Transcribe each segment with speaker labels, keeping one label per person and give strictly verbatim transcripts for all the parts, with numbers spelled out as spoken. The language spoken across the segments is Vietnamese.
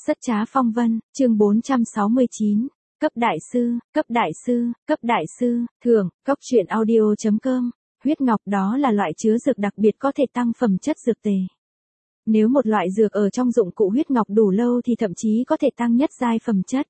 Speaker 1: Rất trá phong vân, chương bốn trăm sáu mươi chín, cấp đại sư, cấp đại sư, cấp đại sư, thưởng, cốc truyện audio chấm com, huyết ngọc đó là loại chứa dược đặc biệt có thể tăng phẩm chất dược tề. Nếu một loại dược ở trong dụng cụ huyết ngọc đủ lâu thì thậm chí có thể tăng nhất giai phẩm chất.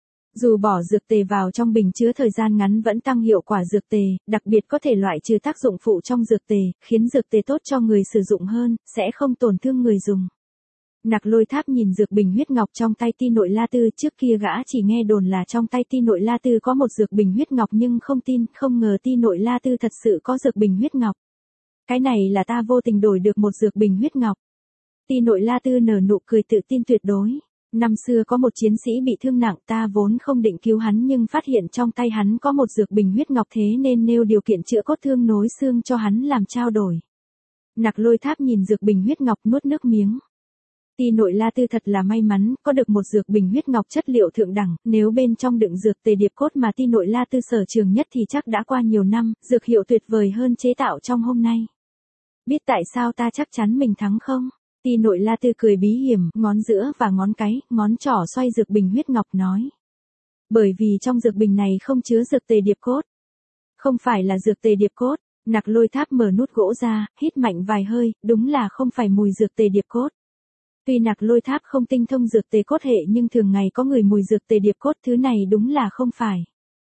Speaker 1: Dù bỏ dược tề vào trong bình chứa thời gian ngắn vẫn tăng hiệu quả dược tề, đặc biệt có thể loại trừ tác dụng phụ trong dược tề, khiến dược tề tốt cho người sử dụng hơn, sẽ không tổn thương người dùng. Nặc Lôi Tháp nhìn dược bình huyết ngọc trong tay Ti Nội La Tư, trước kia gã chỉ nghe đồn là trong tay Ti Nội La Tư có một dược bình huyết ngọc nhưng không tin, không ngờ Ti Nội La Tư thật sự có dược bình huyết ngọc. Cái này là ta vô tình đổi được một dược bình huyết ngọc. Ti Nội La Tư nở nụ cười tự tin tuyệt đối. Năm xưa có một chiến sĩ bị thương nặng, ta vốn không định cứu hắn nhưng phát hiện trong tay hắn có một dược bình huyết ngọc, thế nên nêu điều kiện chữa cốt thương nối xương cho hắn làm trao đổi. Nặc Lôi Tháp nhìn dược bình huyết ngọc nuốt nước miếng. Ti Nội La Tư thật là may mắn, có được một dược bình huyết ngọc chất liệu thượng đẳng, nếu bên trong đựng dược tề điệp cốt mà Ti Nội La Tư sở trường nhất thì chắc đã qua nhiều năm, dược hiệu tuyệt vời hơn chế tạo trong hôm nay. Biết tại sao ta chắc chắn mình thắng không? Ti Nội La Tư cười bí hiểm, ngón giữa và ngón cái, ngón trỏ xoay dược bình huyết ngọc nói. Bởi vì trong dược bình này không chứa dược tề điệp cốt. Không phải là dược tề điệp cốt. Nặc Lôi Tháp mở nút gỗ ra, hít mạnh vài hơi, đúng là không phải mùi dược tề điệp cốt. Tuy Nặc Lôi Tháp không tinh thông dược tề cốt hệ nhưng thường ngày có người mùi dược tề điệp cốt, thứ này đúng là không phải.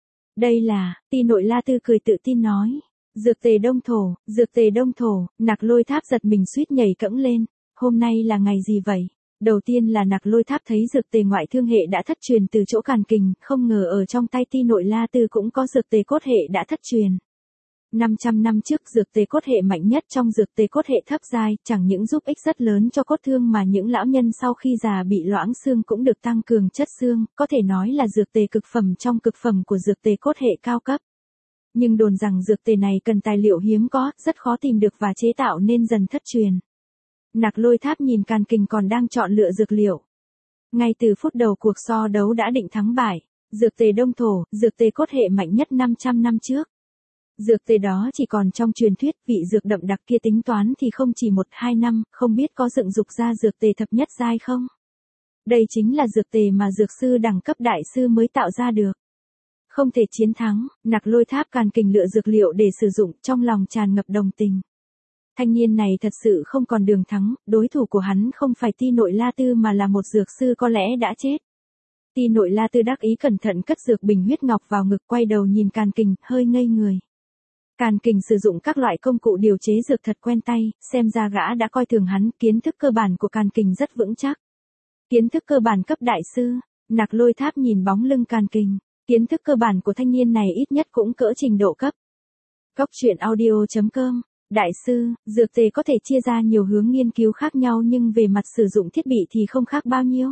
Speaker 1: Đây là, Ti Nội La Tư cười tự tin nói. Dược tề đông thổ, dược tề đông thổ. Nặc Lôi Tháp giật mình suýt nhảy cẫng lên. Hôm nay là ngày gì vậy? Đầu tiên là Nặc Lôi Tháp thấy dược tề ngoại thương hệ đã thất truyền từ chỗ Càn Kình, không ngờ ở trong tay Ti Nội La Tư cũng có dược tề cốt hệ đã thất truyền. năm trăm năm trước dược tề cốt hệ mạnh nhất trong dược tề cốt hệ thấp giai, chẳng những giúp ích rất lớn cho cốt thương mà những lão nhân sau khi già bị loãng xương cũng được tăng cường chất xương, có thể nói là dược tề cực phẩm trong cực phẩm của dược tề cốt hệ cao cấp. Nhưng đồn rằng dược tề này cần tài liệu hiếm có, rất khó tìm được và chế tạo nên dần thất truyền. Nặc Lôi Tháp nhìn Càn Kình còn đang chọn lựa dược liệu. Ngay từ phút đầu cuộc so đấu đã định thắng bại, dược tề đông thổ, dược tề cốt hệ mạnh nhất năm trăm năm trước. Dược tề đó chỉ còn trong truyền thuyết, vị dược đậm đặc kia tính toán thì không chỉ một hai năm, không biết có dựng dục ra dược tề thập nhất giai không? Đây chính là dược tề mà dược sư đẳng cấp đại sư mới tạo ra được. Không thể chiến thắng, Nặc Lôi Tháp Càn Kình lựa dược liệu để sử dụng, trong lòng tràn ngập đồng tình. Thanh niên này thật sự không còn đường thắng, đối thủ của hắn không phải Ti Nội La Tư mà là một dược sư có lẽ đã chết. Ti Nội La Tư đắc ý cẩn thận cất dược bình huyết ngọc vào ngực, quay đầu nhìn Càn Kình, hơi ngây người. Càn Kình sử dụng các loại công cụ điều chế dược thật quen tay, xem ra gã đã coi thường hắn, kiến thức cơ bản của Càn Kình rất vững chắc. Kiến thức cơ bản cấp đại sư, Nặc Lôi Tháp nhìn bóng lưng Càn Kình, kiến thức cơ bản của thanh niên này ít nhất cũng cỡ trình độ cấp. Cốc truyện audio chấm com. Đại sư, dược tề có thể chia ra nhiều hướng nghiên cứu khác nhau nhưng về mặt sử dụng thiết bị thì không khác bao nhiêu.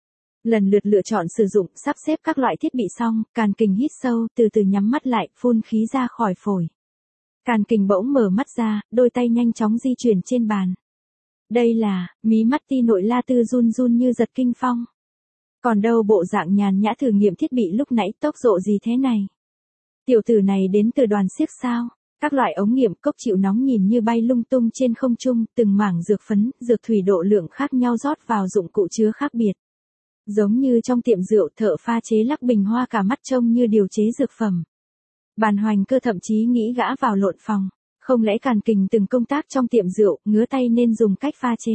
Speaker 1: Lần lượt lựa chọn sử dụng, sắp xếp các loại thiết bị xong, Càn Kình hít sâu, từ từ nhắm mắt lại, phun khí ra khỏi phổi. Càn Kình bỗng mở mắt ra, đôi tay nhanh chóng di chuyển trên bàn. Đây là, mí mắt Ti Nội La Tư run run như giật kinh phong. Còn đâu bộ dạng nhàn nhã thử nghiệm thiết bị lúc nãy, tốc độ gì thế này? Tiểu tử này đến từ đoàn xiếc sao? Các loại ống nghiệm, cốc chịu nóng nhìn như bay lung tung trên không trung, từng mảng dược phấn, dược thủy độ lượng khác nhau rót vào dụng cụ chứa khác biệt. Giống như trong tiệm rượu, thợ pha chế lắc bình hoa cả mắt trông như điều chế dược phẩm. Bàn Hoành Cơ thậm chí nghĩ gã vào lộn phòng, không lẽ Càn Kình từng công tác trong tiệm rượu, ngứa tay nên dùng cách pha chế.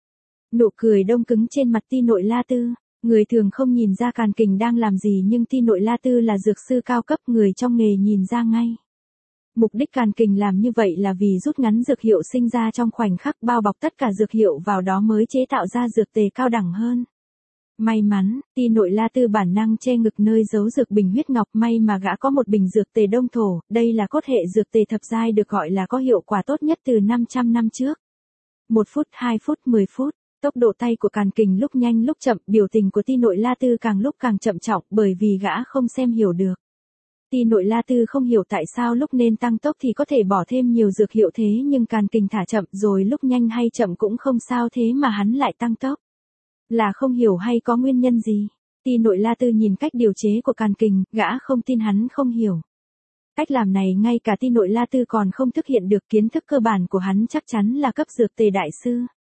Speaker 1: Nụ cười đông cứng trên mặt Ti Nội La Tư, người thường không nhìn ra Càn Kình đang làm gì nhưng Ti Nội La Tư là dược sư cao cấp, người trong nghề nhìn ra ngay. Mục đích Càn Kình làm như vậy là vì rút ngắn dược hiệu sinh ra trong khoảnh khắc, bao bọc tất cả dược hiệu vào đó mới chế tạo ra dược tề cao đẳng hơn. May mắn, Ti Nội La Tư bản năng che ngực nơi giấu dược bình huyết ngọc, may mà gã có một bình dược tề đông thổ, đây là cốt hệ dược tề thập giai được gọi là có hiệu quả tốt nhất từ năm trăm năm trước. Một phút, hai phút, mười phút, tốc độ tay của Càn Kình lúc nhanh lúc chậm, biểu tình của Ti Nội La Tư càng lúc càng chậm trọng bởi vì gã không xem hiểu được. Ti Nội La Tư không hiểu tại sao lúc nên tăng tốc thì có thể bỏ thêm nhiều dược hiệu thế nhưng Càn Kình thả chậm rồi lúc nhanh hay chậm cũng không sao thế mà hắn lại tăng tốc. Là không hiểu hay có nguyên nhân gì? Ti Nội La Tư nhìn cách điều chế của Càn Kình, gã không tin hắn không hiểu. Cách làm này ngay cả Ti Nội La Tư còn không thực hiện được, kiến thức cơ bản của hắn chắc chắn là cấp dược tề đại sư.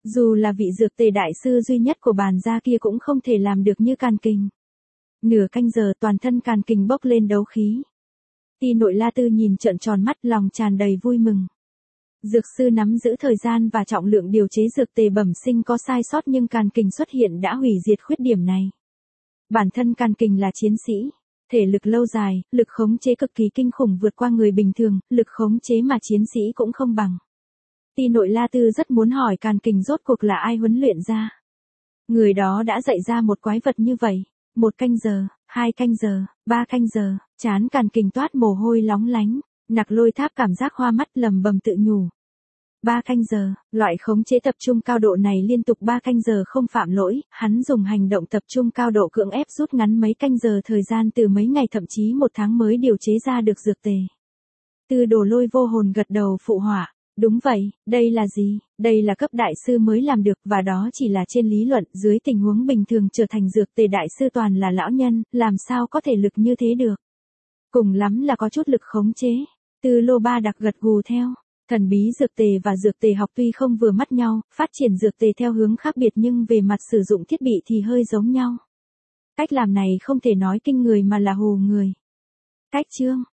Speaker 1: Dù là vị dược tề đại sư duy nhất của bàn gia kia cũng không thể làm được như Càn Kình. Nửa canh giờ toàn thân Càn Kình bốc lên đấu khí. Ti Nội La Tư nhìn trợn tròn mắt, lòng tràn đầy vui mừng. Dược sư nắm giữ thời gian và trọng lượng điều chế dược tề bẩm sinh có sai sót, nhưng Càn Kình xuất hiện đã hủy diệt khuyết điểm này. Bản thân Càn Kình là chiến sĩ, thể lực lâu dài, lực khống chế cực kỳ kinh khủng vượt qua người bình thường, lực khống chế mà chiến sĩ cũng không bằng. Ti Nội La Tư rất muốn hỏi Càn Kình rốt cuộc là ai huấn luyện ra. Người đó đã dạy ra một quái vật như vậy. Một canh giờ, hai canh giờ, ba canh giờ, trán Càn Kình toát mồ hôi lóng lánh, Nặc Lôi Tháp cảm giác hoa mắt lầm bầm tự nhủ. Ba canh giờ, loại khống chế tập trung cao độ này liên tục ba canh giờ không phạm lỗi, hắn dùng hành động tập trung cao độ cưỡng ép rút ngắn mấy canh giờ thời gian từ mấy ngày thậm chí một tháng mới điều chế ra được dược tề. Tư Đồ Lôi vô hồn gật đầu phụ họa. Đúng vậy, đây là gì? Đây là cấp đại sư mới làm được, và đó chỉ là trên lý luận, dưới tình huống bình thường trở thành dược tề đại sư toàn là lão nhân, làm sao có thể lực như thế được? Cùng lắm là có chút lực khống chế. Tư Lô Ba Đặc gật gù theo. Thần bí dược tề và dược tề học tuy không vừa mắt nhau, phát triển dược tề theo hướng khác biệt nhưng về mặt sử dụng thiết bị thì hơi giống nhau. Cách làm này không thể nói kinh người mà là hù người. Cách chương